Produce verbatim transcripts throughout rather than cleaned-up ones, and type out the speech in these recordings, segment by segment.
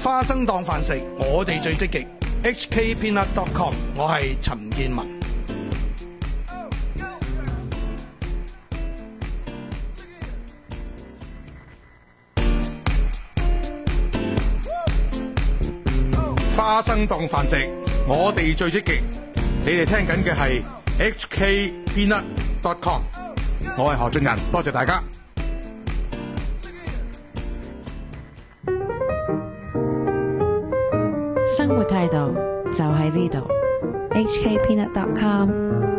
花生當飯食，我哋最積極。H K Peanut dot com， 我係陳建文。 花生當飯食，我哋最積極。你哋聽緊嘅係 H K Peanut dot com， 我係何俊仁，多謝大家。 生活態度就喺呢度 H K Peanut dot com。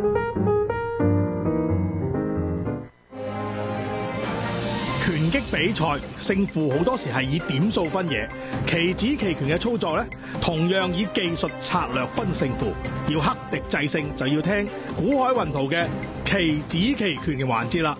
拳擊比賽勝負好多時係以點數分野，棋子棋拳嘅操作呢，同樣以技術策略分勝負。要克敵制勝，就要聽古海雲圖嘅棋子棋拳嘅環節啦。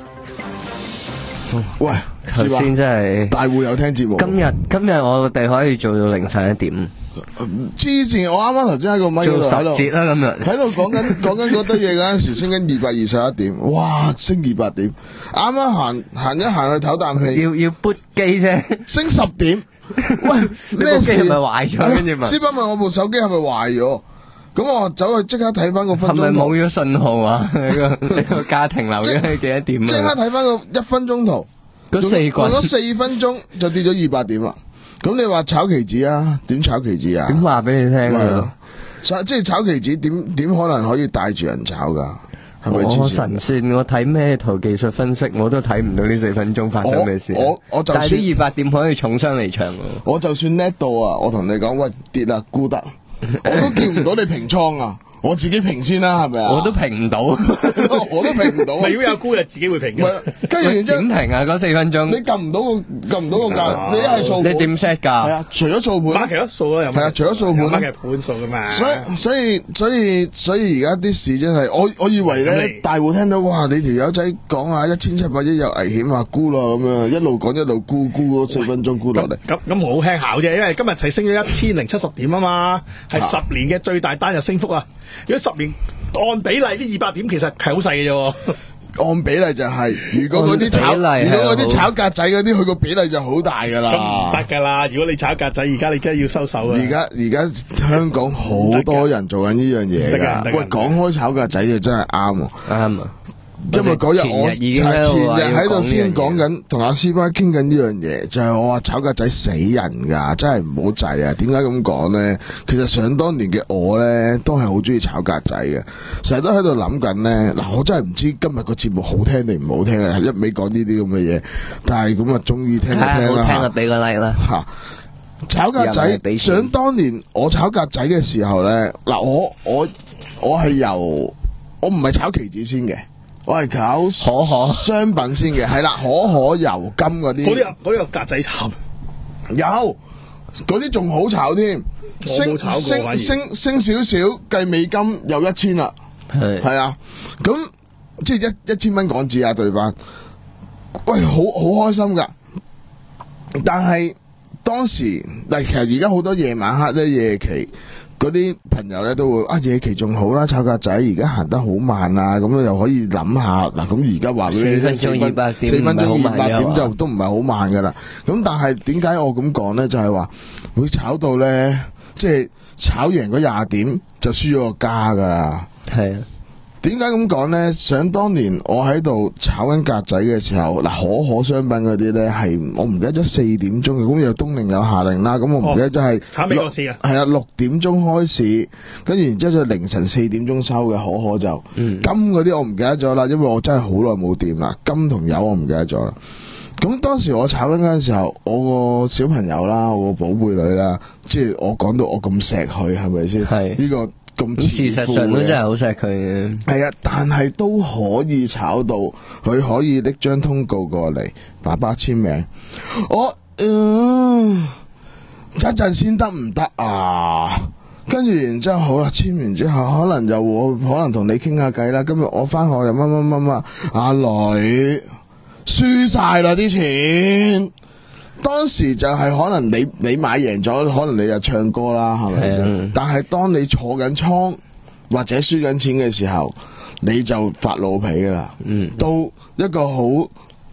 喂， 頭先真係大戶有聽節目。 今日今日我哋可以做到凌晨一點。 之前我啱啱頭先喺個咪嗰度做十節啦，今日喺度講緊講緊嗰堆嘢嗰陣時，升緊二百二十一點，哇，升二百點，啱啱行行一行去唞啖氣， 要要撥機啫， 升十點。喂，咩事？ 你部機係咪壞咗？跟住問， 師伯問我部手機係咪壞咗？咁我走去即刻睇翻個分鐘圖， 係咪冇咗信號啊？你個你個家庭留咗喺幾多點啊？ 即刻睇翻個一分鐘圖， 嗰四個嗰四分鐘就跌咗二百點啦。咁你話炒期指啊？點炒期指啊？ 點話俾你聽啊？ 炒即係炒期指，點點可能可以帶住人炒噶？係咪？ 我神算，我睇咩圖技術分析，我都睇唔到呢四分鐘發生咩事。 我我就算但係啲二百點可以重傷離場喎。 我就算叻到啊，我同你講，喂，跌啦，沽得，我都叫唔到你平倉啊！我自己平先啦，係咪啊？ 我都平唔到， 我都平唔到。 如果有沽就自己會平嘅。 跟住然之後點平啊？嗰四分鐘你撳唔到個撳唔到個價，你一係掃盤。 你點 set 㗎？ 係啊，除咗掃盤， 馬期咯，掃啦， 係啊，除咗掃盤， 馬期盤數㗎嘛。 所以所以所以所以而家啲事真係，我我以為咧大戶聽到哇，你條友仔講啊一千七百億有危險啊，沽啦咁樣，一路講一路沽，沽嗰四分鐘沽落嚟。 咁咁好輕巧啫，因為今日係升咗一千零七十點啊嘛，係十年嘅最大單日升幅啊！如果十年按比例呢二百點其實係好細嘅啫。 按比例就係、是，如果嗰啲炒，如果嗰啲炒格仔嗰啲，佢個比例就好大噶啦。 咁唔得噶啦！如果你炒格仔，而家你真係要收手啦。 而家而家香港好多人做緊呢樣嘢噶。喂，講開炒格仔就真係啱。啱啊！因為嗰日我前日喺度先講緊，同阿師班傾緊呢樣嘢，就係、是、我話炒格仔死人噶，真係唔好制啊！點解咁講咧？其實想當年嘅我咧，都係好中意炒格仔嘅，成日都喺度諗緊咧。嗱，我真係唔知今日個節目好聽定唔好聽啊！一味講呢啲咁嘅嘢，但係咁啊，終於聽就聽啦。 好聽就俾個 like 啦。 吓，炒格仔，想當年我炒格仔嘅時候咧，嗱，我我我係由我唔係炒期指先嘅。我係搞可可商品先嘅，係啦，可可油金嗰啲， 嗰啲嗰啲有格仔炒， 有嗰啲仲好炒添，升升升升少少計美金有一千啦，係係啊，咁即係一一千蚊港紙啊對翻，喂，好好開心噶，但係當時嗱，其實而家好多夜晚黑咧夜期。嗰啲朋友咧都會啊，夜期仲好啦，炒格仔而家行得好慢啊，咁又可以諗下嗱，咁而家話俾你聽，四分鐘二百點，四分鐘二百點就都唔係好慢噶啦。咁但係點解我咁講咧？就係話會炒到咧，即係炒贏嗰廿點就輸咗個家噶啦。係啊。點解咁講呢？想當年我喺度炒緊格仔嘅時候，嗱，可可商品嗰啲呢，係我唔記得咗四點鐘嘅，咁有冬令有夏令啦，咁我唔記得咗係炒美國市啊， 係啊，六點鐘開市，跟住然之後就凌晨四點鐘收嘅可可就，嗯、金嗰啲我唔記得咗啦，因為我真係好耐冇掂啦，金同油我唔記得咗啦。咁當時我炒緊嗰陣時候，我個小朋友啦，我個寶貝女啦，即係我講到我咁錫佢，係咪先？係呢個。咁事實上都真係好錫佢嘅， 係啊，但係都可以炒到佢可以拎張通告過嚟，爸爸簽名。我嗯，一陣先得唔得啊？跟住然之後好啦，簽完之後可能就我可能同你傾下偈啦。今日我翻學又乜乜乜乜，阿女輸晒啦啲錢。當時就係可能你你買贏咗，可能你就唱歌啦，係咪先？但係當你坐緊倉或者輸緊錢嘅時候，你就發老脾噶啦。嗯，到一個好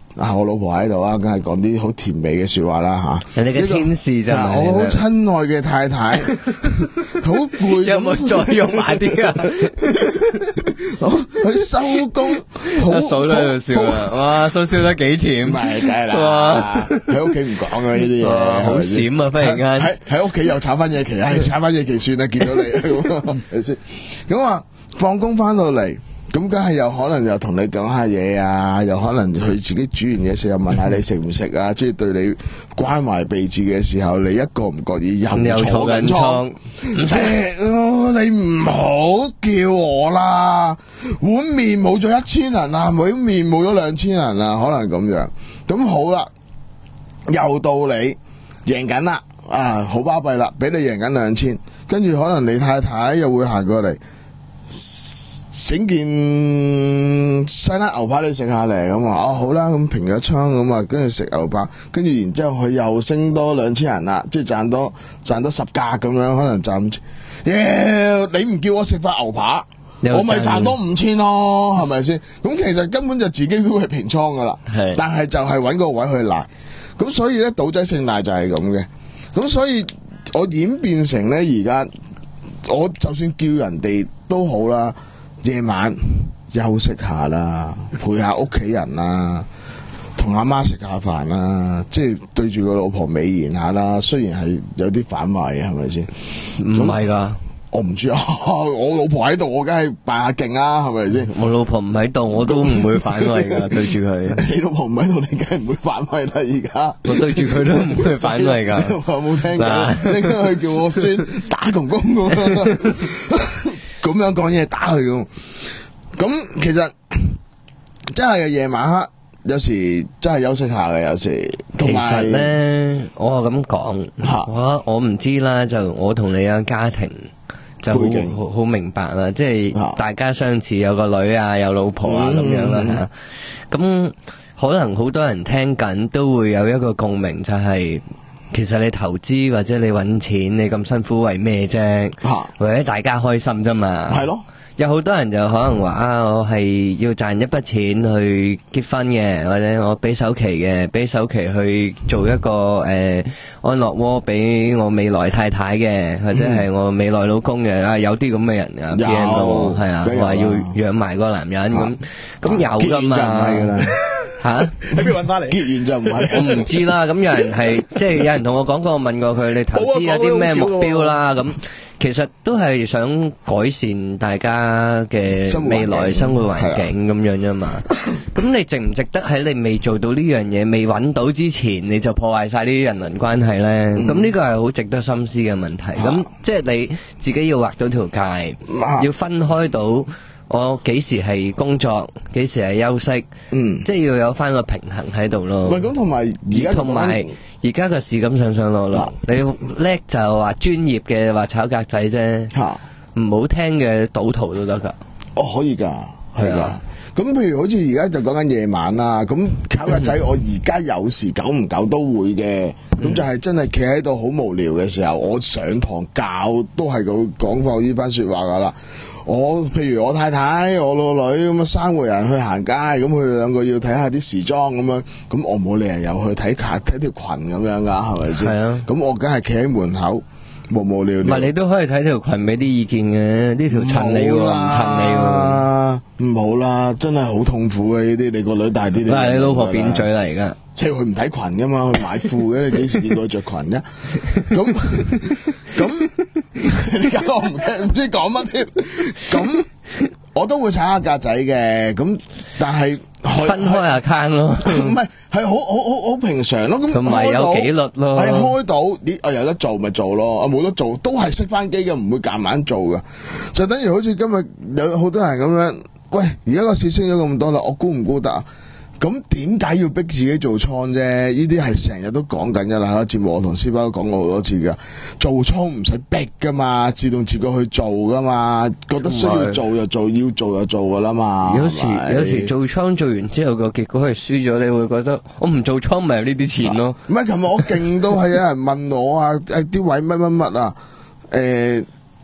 啊，我老婆喺度啊，梗係講啲好甜美嘅說話啦吓。 人哋嘅天使就係我好親愛嘅太太，好攰， 有冇再用埋啲啊？ 佢收工， 阿嫂都喺度笑啦，哇，嫂笑得幾甜， 唔係梗係啦，喺屋企唔講嘅呢啲嘢， 好閃啊！忽然間喺喺屋企又炒翻夜期，唉，炒翻夜期算啦，見到你係咪先？咁話放工翻到嚟。咁梗係有可能又同你講下嘢啊，又可能佢自己煮完嘢食又問下你食唔食啊，即係對你關懷備至嘅時候，你一個唔覺意又坐緊倉，唔食、哦，你唔好叫我啦，碗麵冇咗一千銀啦，碗麵冇咗兩千銀啦，可能咁樣。咁好啦，又到你贏緊啦，啊好巴閉啦，俾你贏緊兩千，跟住可能你太太又會行過嚟。整件西冷牛扒你食下嚟咁啊，哦好啦，咁平咗倉咁啊，跟住食牛扒，跟住然之後佢又升多兩千人啦，即係賺多賺多十格咁樣，可能賺五千。耶！你唔叫我食塊牛扒，我咪賺多五千咯，係咪先？咁其實根本就自己都係平倉噶啦， 係， 但係就係揾個位去賴。咁所以咧，賭仔姓賴就係咁嘅。咁所以我演變成咧，而家我就算叫人哋都好啦。夜晚休息下啦，陪下屋企人啦，同阿媽食下飯啦，即係對住個老婆美言下啦。雖然係有啲反胃，係咪先？ 唔係噶， 我唔知啊。我老婆喺度，我梗係扮下勁啊，係咪先？ 我老婆唔喺度，我都唔會反胃噶。對住佢， 你老婆唔喺度，你梗係唔會反胃啦。而家我對住佢都唔會反胃噶。 有冇聽過？應該佢叫我孫打公公咁。咁樣講嘢打佢咁，咁其實真係夜晚黑有時真係休息下嘅，有時。 其實咧，我係咁講，我我唔知啦，就我同你嘅家庭就好好好明白啦，即係大家相似，有個女啊，有老婆啊咁樣啦吓。咁可能好多人聽緊都會有一個共鳴，就係。其實你投資或者你搵錢，你咁辛苦為咩啫？為咗大家開心啫嘛。係咯。有好多人就可能話啊，我係要賺一筆錢去結婚嘅，或者我俾首期嘅，俾首期去做一個誒、呃、安樂窩俾我未來太太嘅，或者係我未來老公嘅。啊，有啲咁嘅人噶，P M 度係啊，話要養埋個男人咁，咁有噶嘛？吓， 喺邊搵翻嚟？ 結完就唔係， 我唔知啦。咁有人係即係有人同我講過，我問過佢，你投資有啲咩目標啦？咁其實都係想改善大家嘅未來生活環境咁樣啫嘛。咁你值唔值得喺你未做到呢樣嘢、未搵到之前，你就破壞晒呢啲人倫關係咧？咁呢個係好值得深思嘅問題。咁即係你自己要畫到條界，要分開到。我幾時係工作，幾時係休息，嗯，即係要有翻個平衡喺度咯。 喂，咁同埋而家同埋而家個市咁上上落落，你叻就話專業嘅話炒格仔啫，吓唔好聽嘅賭徒都得噶。 哦，可以噶，係噶。咁譬如好似而家就講緊夜晚啦，咁炒格仔我而家有時久唔久都會嘅，咁就係真係企喺度好無聊嘅時候，我上堂教都係咁講過呢番說話噶啦。我譬如我太太、我老女咁啊，三個人去行街，咁佢哋兩個要睇下啲時裝咁樣，咁我冇理由又去睇睇條裙咁樣噶，係咪先？係啊，咁我梗係企喺門口無無聊聊。 唔係你都可以睇條裙俾啲意見嘅，呢條襯你喎，唔襯你喎。 唔好啦，真係好痛苦嘅呢啲。你個女大啲， 但係你老婆扁嘴嚟噶， 即係佢唔睇裙噶嘛，佢買褲嘅，你幾時見到佢着裙啫？咁咁。你搞我唔唔知講乜添，咁我都會炒下格仔嘅，咁但係分開 account 咯， 唔係係好好好好平常咯，咁同埋有紀律咯， 係開到啲啊有得做咪做咯，啊冇得做都係熄翻機嘅，唔會夾硬做嘅，就等於好似今日有好多人咁樣，喂而家個市升咗咁多啦，我估唔估得啊？咁點解要逼自己做倉啫？呢啲係成日都講緊噶啦，喺節目我同師包講過好多次噶。做倉唔使逼噶嘛，自動自覺去做噶嘛，覺得需要做就做，要做就做噶啦嘛。 有時有時做倉做完之後個結果係輸咗，你會覺得我唔做倉咪有呢啲錢咯。 唔係，琴日我勁都係有人問我啊，誒啲位乜乜乜啊，誒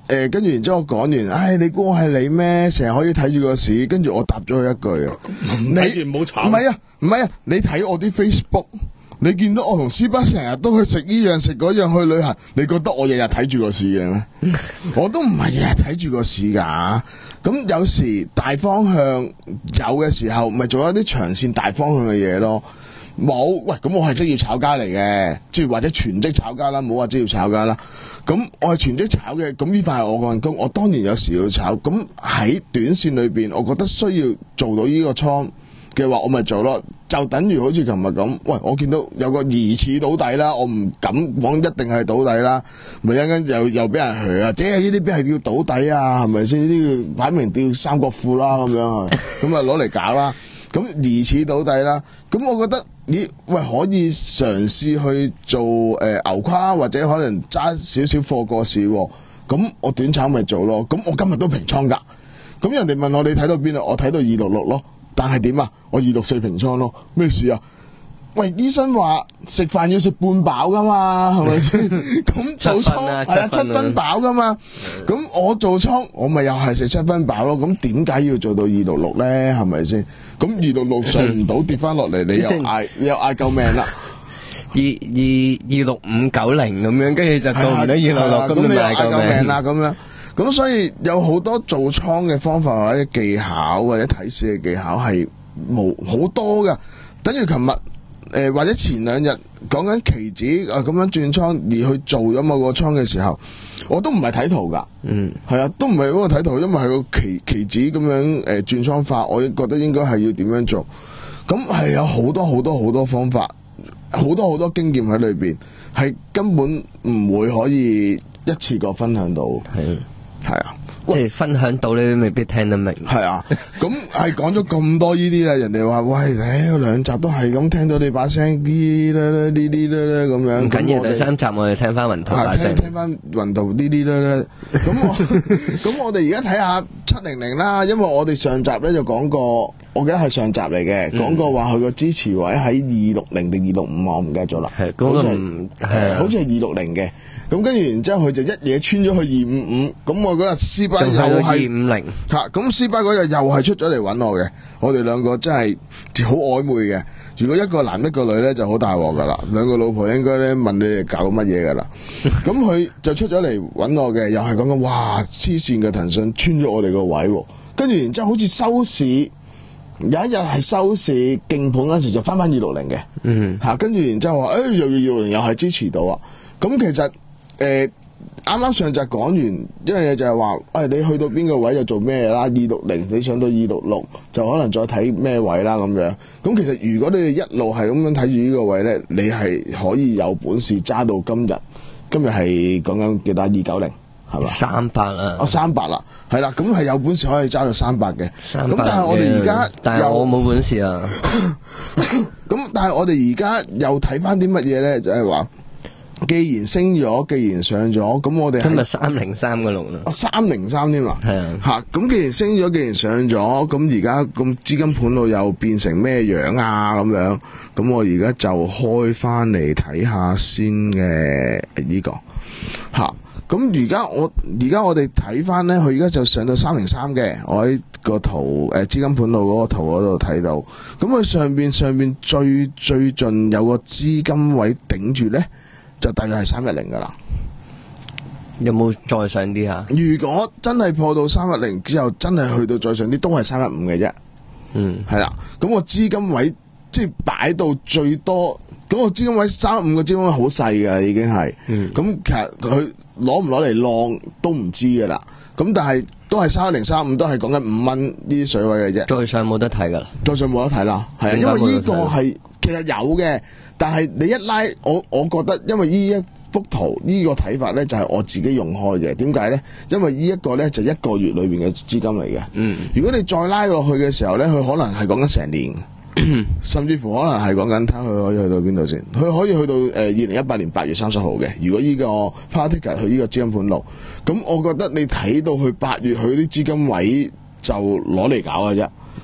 誒，跟住然之後講完，唉，你估我係你咩？成日可以睇住個市，跟住我答咗佢一句啊， 睇住唔好炒。 唔係啊，唔係啊，你睇我啲 Facebook， 你見到我同斯巴成日都去食依樣食嗰樣去旅行，你覺得我日日睇住個市嘅咩？我都唔係日日睇住個市噶。咁有時大方向有嘅時候，咪做一啲長線大方向嘅嘢咯。冇，喂，咁我係職業炒家嚟嘅，即係或者全職炒家啦，冇話職業炒家啦。咁我係全職炒嘅，咁呢塊係我個人工，我當然有時要炒。咁喺短線裏邊，我覺得需要做到呢個倉嘅話，我咪做咯。就等於好似琴日咁，喂，我見到有個疑似倒底啦，我唔敢講一定係倒底啦，咪一陣又又俾人噓啊！即係呢啲邊係叫倒底啊？係咪先？呢啲擺明叫三角褲啦咁樣，咁啊攞嚟搞啦。咁疑似倒底啦，咁我覺得咦喂可以嘗試去做誒、呃、牛跨或者可能揸少少貨過市，咁我短炒咪做咯。咁我今日都平倉㗎，咁人哋問我你睇到邊啊？我睇到二六六咯，但係點啊？我二六四平倉咯，咩事啊？喂，醫生話食飯要食半飽噶嘛，係咪先？咁做倉係啊，七分飽噶嘛。咁我做倉，我咪又係食七分飽咯。咁點解要做到二六六咧？係咪先？咁二六六上唔到跌翻落嚟，你又嗌你又嗌救命啦！ 二二二六五九零咁樣，跟住就做唔到二六六，咁你又嗌救命啦！咁樣，咁所以有好多做倉嘅方法或者技巧或者睇市嘅技巧係冇好多噶，等於琴日。誒、呃，或者前兩日講緊期指啊，咁樣轉倉而去做咗某個倉嘅時候，我都唔係睇圖噶，嗯，係啊，都唔係嗰個睇圖，因為係個期期指咁樣誒轉倉法，我覺得應該係要點樣做，咁係有好多好多好多方法，好多好多經驗喺裏邊，係根本唔會可以一次過分享到，係係啊。 即係分享到你都未必聽得明。 係啊，咁係講咗咁多呢啲咧，人哋話喂，誒兩集都係咁聽到你把聲啲啦啦，呢啲啦啦咁樣。唔緊要，第三集我哋聽翻雲圖把聲。聽聽翻雲圖呢啲啦啦。咁我咁我哋而家睇下七零零啦，因為我哋上集咧就講過，我記得係上集嚟嘅，講過話佢個支持位喺二六零定二六五啊，我唔記得咗啦。係嗰個唔係，好似係二六零嘅。咁跟住然之後佢就一嘢穿咗去二五五，咁我嗰日斯巴又係二五零，吓咁斯巴嗰日又係出咗嚟揾我嘅，我哋兩個真係好曖昧嘅。如果一個男一個女咧就好大鑊噶啦，兩個老婆應該咧問你哋搞乜嘢噶啦。咁佢就出咗嚟揾我嘅，又係講緊哇黐線嘅騰訊穿咗我哋個位，跟住然之後好似收市有一日係收市勁盤嗰時就翻翻二六零嘅，嗯吓，跟住然之後話誒又二六零又係支持到啊，咁其實。誒，啱啱上集講完一樣嘢就係話，誒、哎、你去到邊個位就做咩啦？二六零你上到二六六就可能再睇咩位啦咁樣。咁其實如果你哋一路係咁樣睇住呢個位咧，你係可以有本事揸到今日。今日係講緊幾多？二九零係嘛？三百啊！哦，三百啦，係啦，咁係有本事可以揸到三百嘅。咁但係我哋而家， 但係我冇本事啊。 咁但係我哋而家又睇翻啲乜嘢咧？就係、是、話。既然升咗，既然上咗，咁我哋今日三零三個龍啦， 哦三零三添嘛，係啊，吓咁既然升咗，既然上咗，咁而家咁資金盤路又變成咩樣啊？咁樣，咁我而家就開翻嚟睇下先嘅呢個，吓咁而家我而家我哋睇翻咧，佢而家就上到三零三嘅，我喺個圖誒資金盤路嗰個圖嗰度睇到，咁佢上邊上邊最最盡有個資金位頂住咧。就大約係三一零噶啦， 有冇再上啲啊？ 如果真係破到三一零之後，真係去到再上啲，都係三一五嘅啫。嗯，係啦。咁個資金位即係擺到最多，咁個資金位三一五個資金位好細嘅已經係。嗯，咁其實佢攞唔攞嚟浪都唔知噶啦。咁但係都係三一零三五，都係講緊五蚊呢啲水位嘅啫。再上冇得睇噶啦，再上冇得睇啦。係啊，因為呢個係其實有嘅。但係你一拉我，我覺得因為呢一幅圖呢個睇法呢，就係我自己用開嘅。點解呢？因為呢一個呢，就一個月裏邊嘅資金嚟嘅。嗯，如果你再拉落去嘅時候呢，佢可能係講緊成年，甚至乎可能係講緊睇佢可以去到邊度先。佢可以去到誒二零一八年八月三十號嘅。如果呢個 particular 去呢個資金盤路，咁我覺得你睇到去八月佢啲資金位就攞嚟搞嘅啫。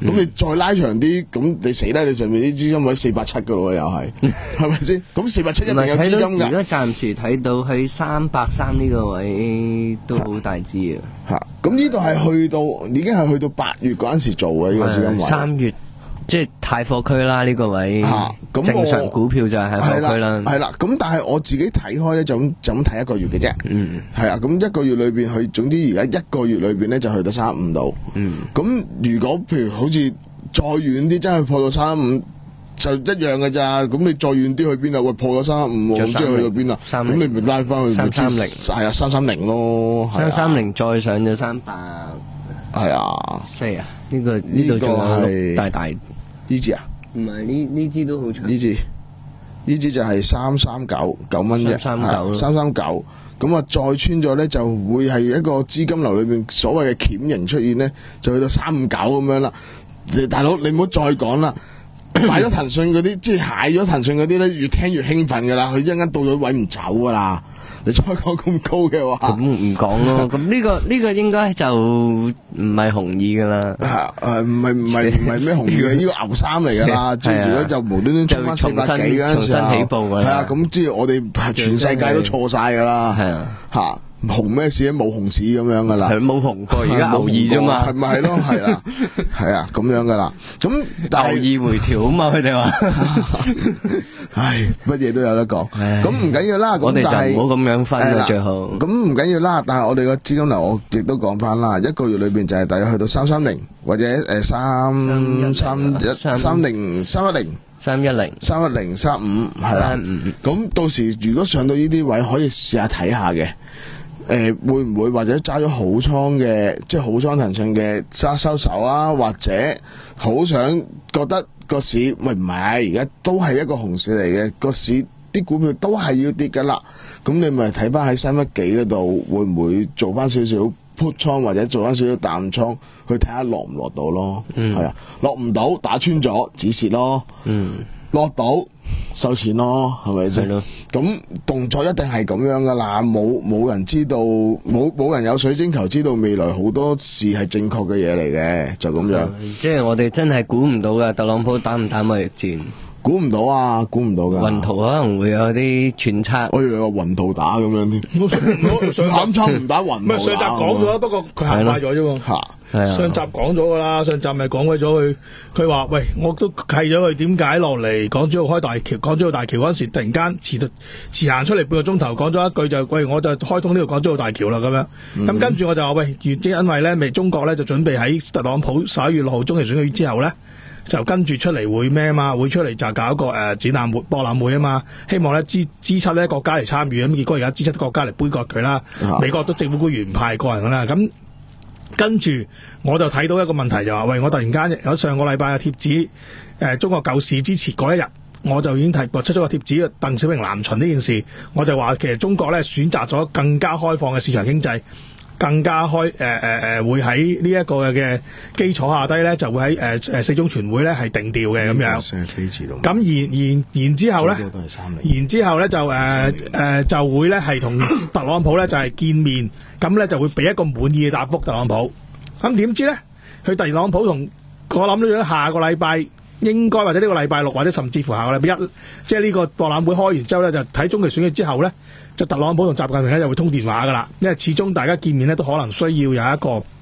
咁你再拉長啲，咁你死啦！你上面啲資金位四百七噶咯，又係係咪先？咁四百七一定有資金㗎。 而家暫時睇到喺三百三呢個位都好大支啊！ 嚇，咁呢度係去到已經係去到八月嗰陣時做嘅呢個資金位。 三月。即係太貨區啦，呢個位， 啊、 正常股票就係太貨區啦。 係啦，咁但係我自己睇開咧，就咁就咁睇一個月嘅啫。嗯，係啊，咁一個月裏邊，佢總之而家一個月裏邊咧就去到三五度。嗯，咁如果譬如好似再遠啲，真係破到三五，就一樣嘅咋。咁你再遠啲去邊啊？喂，破咗三五，咁即係去到邊啊？咁你咪拉翻去三三零， 係啊，三三零咯， 三三零再上咗三百， 係啊， 四啊，呢個呢度仲有大大。 呢支啊？ 唔係呢呢支都好長。 呢支呢支就係三三九九蚊啫， 三三九三三九。咁啊，再穿咗咧，就會係一個資金流裏邊所謂嘅鉗形出現咧，就去到三五九咁樣啦。大佬，你唔好再講啦。買咗騰訊嗰啲，即係蟹咗騰訊嗰啲咧，越聽越興奮噶啦。佢一陣間到咗位唔走噶啦。你再講咁高嘅話， 咁唔講咯。咁呢個呢個應該就唔係紅耳噶啦。 誒唔係唔係唔係咩紅耳嘅，呢個牛三嚟噶啦。接住咧就無端端衝翻四百幾嗰陣時候， 重新起步噶啦。 係啊，咁即係我哋全世界都錯晒噶啦。係啊，嚇。紅咩市都冇紅市咁樣噶啦， 係冇紅過，而家牛二啫嘛， 係咪係咯？係啊，係啊，咁樣噶啦。咁牛二回調啊嘛，佢哋話， 唉，乜嘢都有得講。咁唔緊要啦， 我哋就唔好咁樣分啦，最好。 咁唔緊要啦，但係我哋個資金流，我亦都講翻啦。一個月裏邊就係大約去到三三零或者誒三三一三零三一零。 三一零、 三一零、三五係啦。咁到時如果上到呢啲位，可以試下睇下嘅。誒、呃，會唔會或者揸咗好倉嘅，即係好倉騰訊嘅揸收手啊？或者好想覺得個市，喂唔係，而家都係一個熊市嚟嘅，個市啲股票都係要跌噶啦。咁你咪睇翻喺三一幾嗰度，會唔會做翻少少 put 倉或者做翻少少淡倉，去睇下落唔落到咯？嗯，係啊，落唔到打穿咗止蝕咯。嗯。落到收錢咯，係咪先？咁動作一定係咁樣噶啦，冇冇人知道，冇冇人有水晶球知道未來好多事係正確嘅嘢嚟嘅，就咁樣。 即係我哋真係估唔到噶，特朗普打唔打貿易戰？ 估唔到啊，估唔到噶。 雲圖可能會有啲揣測， 我以為話雲圖打咁樣添。我上上集唔打雲圖打。 上集講咗，不過佢行快咗啫喎。吓，上集講咗噶啦，上集咪講鬼咗佢，佢話喂，我都契咗佢，點解落嚟港珠澳開大橋？港珠澳大橋嗰時突然間遲遲行出嚟半個鐘頭，講咗一句就喂，我就開通呢個港珠澳大橋啦咁樣。咁、嗯、跟住我就話喂，原因因為咧，未中國咧就準備喺特朗普十一月六號中期選舉之後咧。就跟住出嚟會咩啊嘛，會出嚟就搞一個誒、呃、展覽會、博覽會啊嘛，希望咧 G 七咧國家嚟參與，咁結果而家 G 七國家嚟杯葛佢啦，啊、美國都政府官員唔派個人啦，咁跟住我就睇到一個問題就話，喂，我突然間有上個禮拜嘅貼紙，誒、呃、中國救市之前嗰一日，我就已經提過出咗個貼紙，鄧小平南巡呢件事，我就話其實中國咧選擇咗更加開放嘅市場經濟。更加開誒誒誒會喺呢一個嘅基礎下低咧，就會喺誒誒四中全會咧係定調嘅咁樣。咁然然然之後咧，然之後咧就誒誒、呃呃、就會咧係同特朗普咧就係、是、見面，咁咧就會俾一個滿意嘅答覆特朗普。咁點知咧，佢特朗普同我諗咗下個禮拜。應該或者呢個禮拜六或者甚至乎下個禮拜一，即係呢個博覽會開完之後咧，就睇中期選舉之後咧，就特朗普同習近平咧就會通電話噶啦，因為始終大家見面咧都可能需要有一個誒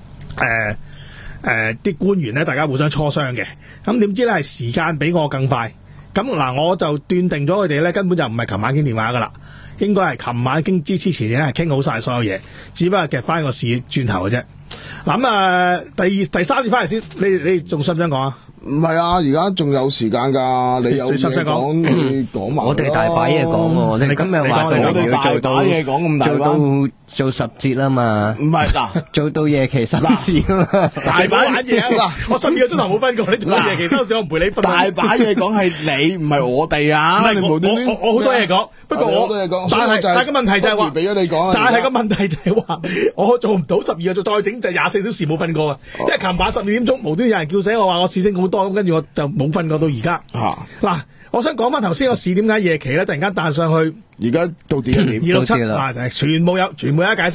誒啲官員咧大家互相磋商嘅。咁點知咧係時間比我更快，咁嗱我就斷定咗佢哋咧根本就唔係琴晚傾電話噶啦，應該係琴晚傾之之前咧係傾好晒所有嘢，只不過夾翻個市轉頭嘅啫。嗱咁啊，第二第三節翻嚟先，你你仲想唔想講啊？ 唔係啊，而家仲有時間噶，你有嘢講，你講埋。 我哋大把嘢講喎，我哋今日話到要做到嘢講咁大，做到做十節啊嘛。唔係嗱，做到夜期收市啊嘛， 大把玩嘢啊！我十二個鐘頭冇瞓過，你做到夜期收市，我唔陪你瞓。 大把嘢講係你，唔係我哋啊！ 唔係我我我好多嘢講，不過我但係但係個問題就係話，俾咗你講。但係個問題就係話，我做唔到十二個鐘，再整就廿四小時冇瞓過啊！因為琴晚十二點鐘無端有人叫醒我話我市升好多，咁跟住我就冇瞓過到而家。嗱、啊，我想講翻頭先個市點解夜期咧突然間彈上去？ 而家到點一點？ 二六七嗱，全部有全部有解釋嘅。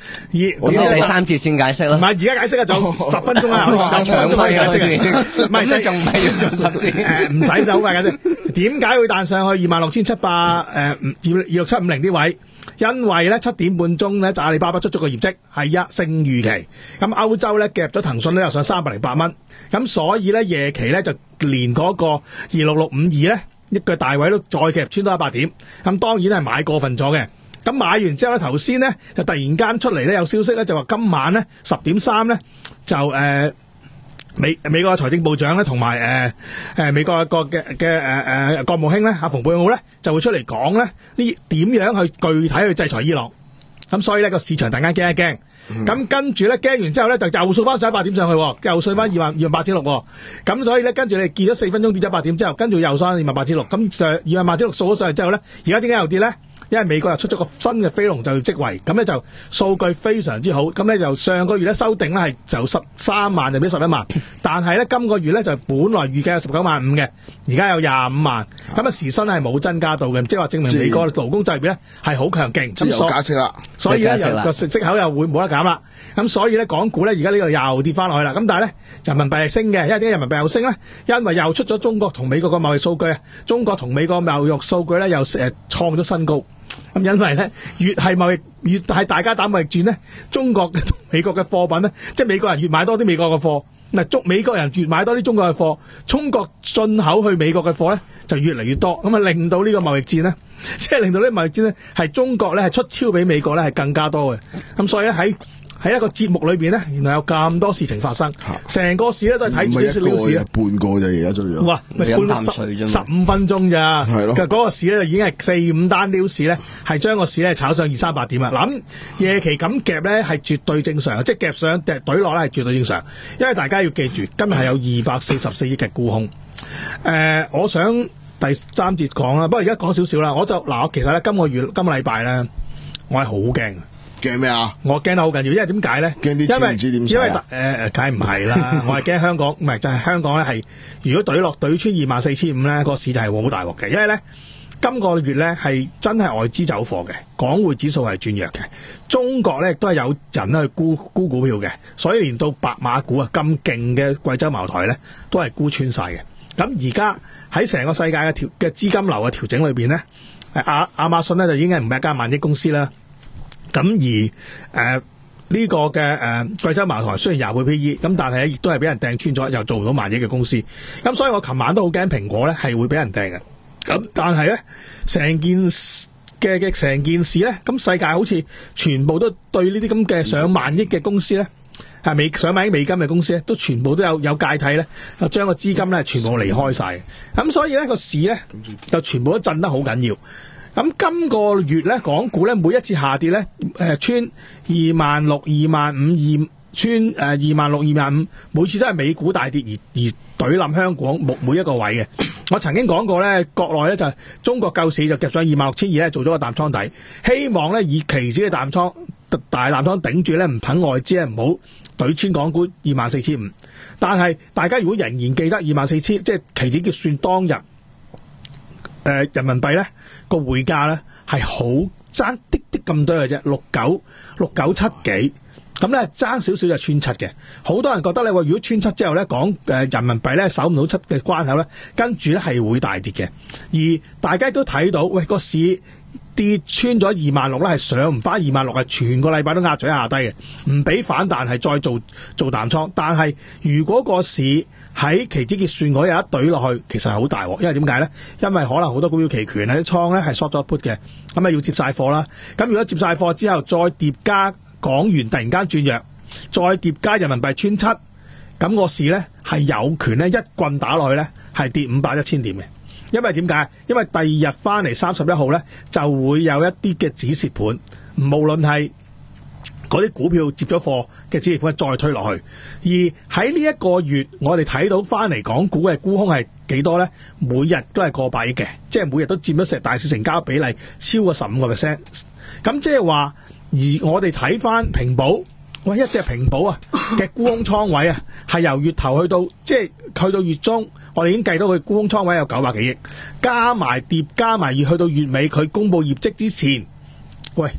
咁你第三節先解釋咯。 唔係而家解釋啊，仲有十分鐘啊，有長分解釋。唔係你仲唔係要做十節？誒唔使就好快解釋。點解會彈上去二萬六千七百誒二二六七五零啲位？因為咧七點半鐘咧就阿里巴巴出咗個業績係一勝預期，咁歐洲咧夾咗騰訊咧又上三百零八蚊，咁所以咧夜期咧就連嗰個二六六五二咧一個大位都再夾穿多一百點，咁當然係買過分咗嘅。咁買完之後咧，頭先咧就突然間出嚟咧有消息咧就話今晚咧十點三咧就誒。呃美美國嘅財政部長咧，同埋誒誒美國個嘅嘅誒誒國務卿咧，阿蓬佩奧咧就會出嚟講咧呢點樣去具體去制裁伊朗。咁所以咧個市場突然間驚一驚，咁、嗯、跟住咧驚完之後咧就又掃翻上一百點上去，又掃翻二萬二萬八千六。咁所以咧跟住你見咗四分鐘跌咗一百點之後，跟住又翻二萬八千六。咁上二萬八千六掃咗上去之後咧，而家點解又跌咧？因為美國又出咗個新嘅非農就業職位，咁咧就數據非常之好，咁咧就上個月咧修訂咧係就十三萬就變十一萬，但係咧今個月咧就本來預計有十九萬五嘅，而家有廿五萬，咁啊時薪係冇增加到嘅，即係話證明美國勞工就業咧係好強勁， 即係有加息啦， 所以咧個息口又會冇得減啦，咁所以咧港股咧而家呢個又跌翻落去啦，咁但係咧人民幣係升嘅，因為點解人民幣又升咧？因為又出咗中國同美國嘅貿易數據啊，中國同美國貿易數據咧又誒創咗新高。咁因為咧，越係貿易越係大家打貿易戰咧，中國同美國嘅貨品咧，即係美國人越買多啲美國嘅貨，嗱中美國人越買多啲中國嘅貨，中國進口去美國嘅貨咧就越嚟越多，咁啊令到呢個貿易戰咧，即係令到呢個貿易戰咧係中國咧係出超比美國咧係更加多嘅，咁所以咧喺喺一個節目裏邊咧，原來有咁多事情發生，成個市咧都係睇住啲小事， 半個就而家做咗。 哇，咪半十十五分鐘咋？係咯。其實嗰個市咧就已經係四五單溜市咧，係將個市咧炒上二三百點啦。諗夜期咁夾咧係絕對正常，即係夾上夾懟落咧係絕對正常。因為大家要記住，今日係有二百四十四億嘅沽空。誒、呃，我想第三節講啦，不過而家講少少啦。我就嗱，我其實咧今個月今個禮拜咧，我係好驚。 驚咩啊？ 我驚得好緊要，因為點解咧？ 驚啲錢唔知點使啊！ 因為誒誒，梗係唔係啦？我係驚香港，唔係就係、是、香港咧，係如果懟落懟穿二萬四千五咧，個市就係好大鑊嘅。因為咧，今個月咧係真係外資走貨嘅，港匯指數係轉弱嘅。中國咧亦都係有人去沽沽股票嘅，所以連到白馬股啊咁勁嘅貴州茅台咧，都係沽穿晒嘅。咁而家喺成個世界嘅調嘅資金流嘅調整裏邊咧，亞亞馬遜咧就已經係唔係一間萬億公司啦。咁而誒呢、呃這個嘅誒、呃、貴州茅台雖然廿倍 P E， 咁但係亦都係俾人掟穿咗，又做唔到萬億嘅公司。咁所以我琴晚都好驚蘋果咧係會俾人掟嘅。咁但係咧成件嘅嘅成件事咧，咁世界好似全部都對呢啲咁嘅上萬億嘅公司咧，係美上萬億美金嘅公司咧，都全部都有有芥蒂咧，將個資金咧全部離開晒。咁所以咧個市咧就全部都震得好緊要。咁今個月咧，港股咧每一次下跌咧，誒穿二萬六、二萬五、二穿誒二萬六、二萬五，每次都係美股大跌而而懟冧香港每每一個位嘅。我曾經講過咧，國內咧就係中國救市就夾上二萬六千二咧，做咗個淡倉底，希望咧以期指嘅淡倉大淡倉頂住咧，唔等外資咧唔好懟穿港股二萬四千五。但係大家如果仍然記得二萬四千，即係期指結算當日。誒、呃，人民幣咧個匯價咧係好爭啲啲咁多嘅啫，六九六九七幾，咁咧爭少少就穿七嘅。好多人覺得咧，話如果穿七之後咧，講誒人民幣咧守唔到七嘅關口咧，跟住咧係會大跌嘅。而大家都睇到，喂個市跌穿咗二萬六咧，係上唔翻二萬六，係全個禮拜都壓咗下低嘅，唔俾反彈，係再做做淡倉。但係如果個市喺期指結算嗰日一懟落去，其實係好大鑊，因為點解咧？因為可能好多股票期權咧啲倉咧係 short 咗 put 嘅，咁啊要接晒貨啦。咁如果接晒貨之後，再疊加港元突然間轉弱，再疊加人民幣穿七，咁個市咧係有權咧一棍打落去咧係跌五百一千點嘅。因為點解？因為第二日翻嚟三十一號咧，就會有一啲嘅止蝕盤，無論係嗰啲股票接咗貨嘅止蝕盤再推落去。而喺呢一個月，我哋睇到翻嚟港股嘅沽空係幾多咧？每日都係過百億嘅，即係每日都佔咗成大市成交比例超過十五個 percent。咁即係話，而我哋睇翻平保，喂一隻平保啊嘅沽空倉位啊，係由月頭去到即係去到月中。我哋已經計到佢沽空倉位有九百幾億，加埋疊加埋，而去到月尾佢公布業績之前，喂，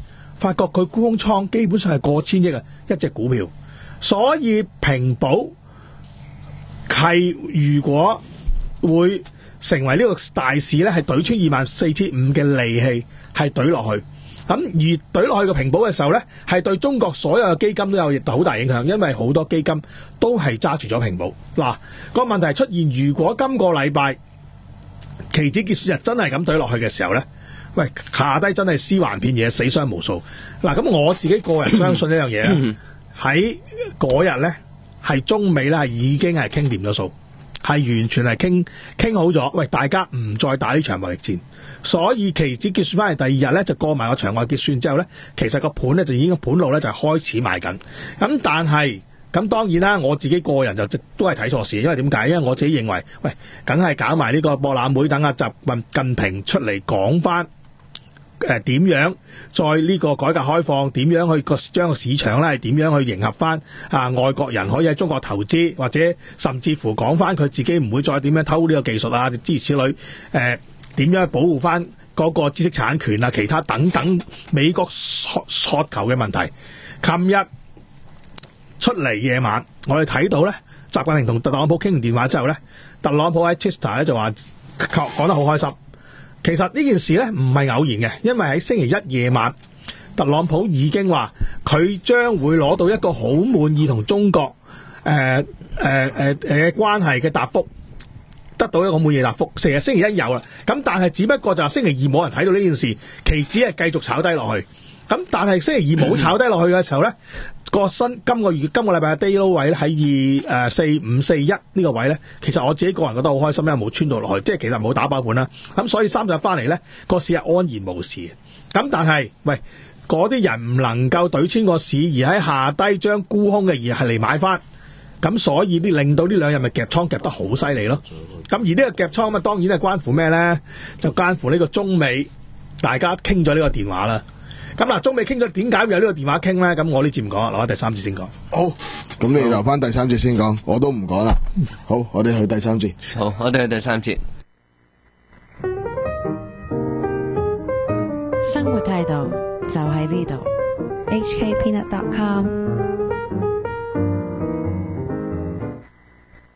發覺佢沽空倉基本上係過千億啊，一隻股票。所以平保係如果會成為呢個大市咧，係懟穿二萬四千五嘅利器，係懟落去。咁而懟落去個平保嘅時候咧，係對中國所有嘅基金都有好大影響，因為好多基金都係揸住咗平保。嗱，個問題出現，如果今個禮拜期指結算日真係咁懟落去嘅時候咧，喂，下低真係屍橫遍野，死傷無數。嗱，咁我自己個人相信一樣嘢啊，喺嗰日咧係中美咧係已經係傾掂咗數。係完全係傾傾好咗，喂，大家唔再打呢場貿易戰，所以期指結算翻嚟第二日咧就過埋個場外結算之後咧，其實個盤咧就已經盤路咧就開始賣緊。咁但係咁當然啦，我自己個人就都係睇錯市，因為點解？因為我自己認為，喂，梗係搞埋呢個博覽會，等阿習近平出嚟講翻。誒點樣再呢個改革開放？點樣去個將個市場咧係點樣去迎合翻啊外國人可以喺中國投資，或者甚至乎講翻佢自己唔會再點樣偷呢個技術啊，諸如此類。誒點樣去保護翻嗰個知識產權啊，其他等等美國渴求嘅問題。琴日出嚟夜晚，我哋睇到咧，習近平同特朗普傾完電話之後咧，特朗普喺 Twitter 咧就話講得好開心。其實呢件事咧唔係偶然嘅，因為喺星期一夜晚，特朗普已經話佢將會攞到一個好滿意同中國誒誒誒誒嘅關係嘅答覆，得到一個滿意答覆。成日星期一有啦，咁但係只不過就係星期二冇人睇到呢件事，期指係繼續炒低落去。咁但係星期二冇炒低落去嘅時候咧，個新今個月今個禮拜嘅 day low 位咧喺二誒四五四一呢個位咧，其實我自己個人覺得好開心，因為冇穿到落去，即係其實冇打爆盤啦。咁所以三日翻嚟咧，個市係安然無事。咁但係喂，嗰啲人唔能夠懟穿個市，而喺下低將沽空嘅而係嚟買翻，咁所以呢令到呢兩日咪夾倉夾得好犀利咯。咁而呢個夾倉咁啊，當然係關乎咩咧？就關乎呢個中美大家傾咗呢個電話啦。咁嗱，中美傾咗，點解會有呢個電話傾咧？咁我呢節唔講，留翻第三節先講。 好，咁你留翻第三節先講，我都唔講啦。好，我哋去第三節。 好，我哋去第三節。 生活態度就喺呢度。 H K Peanut dot com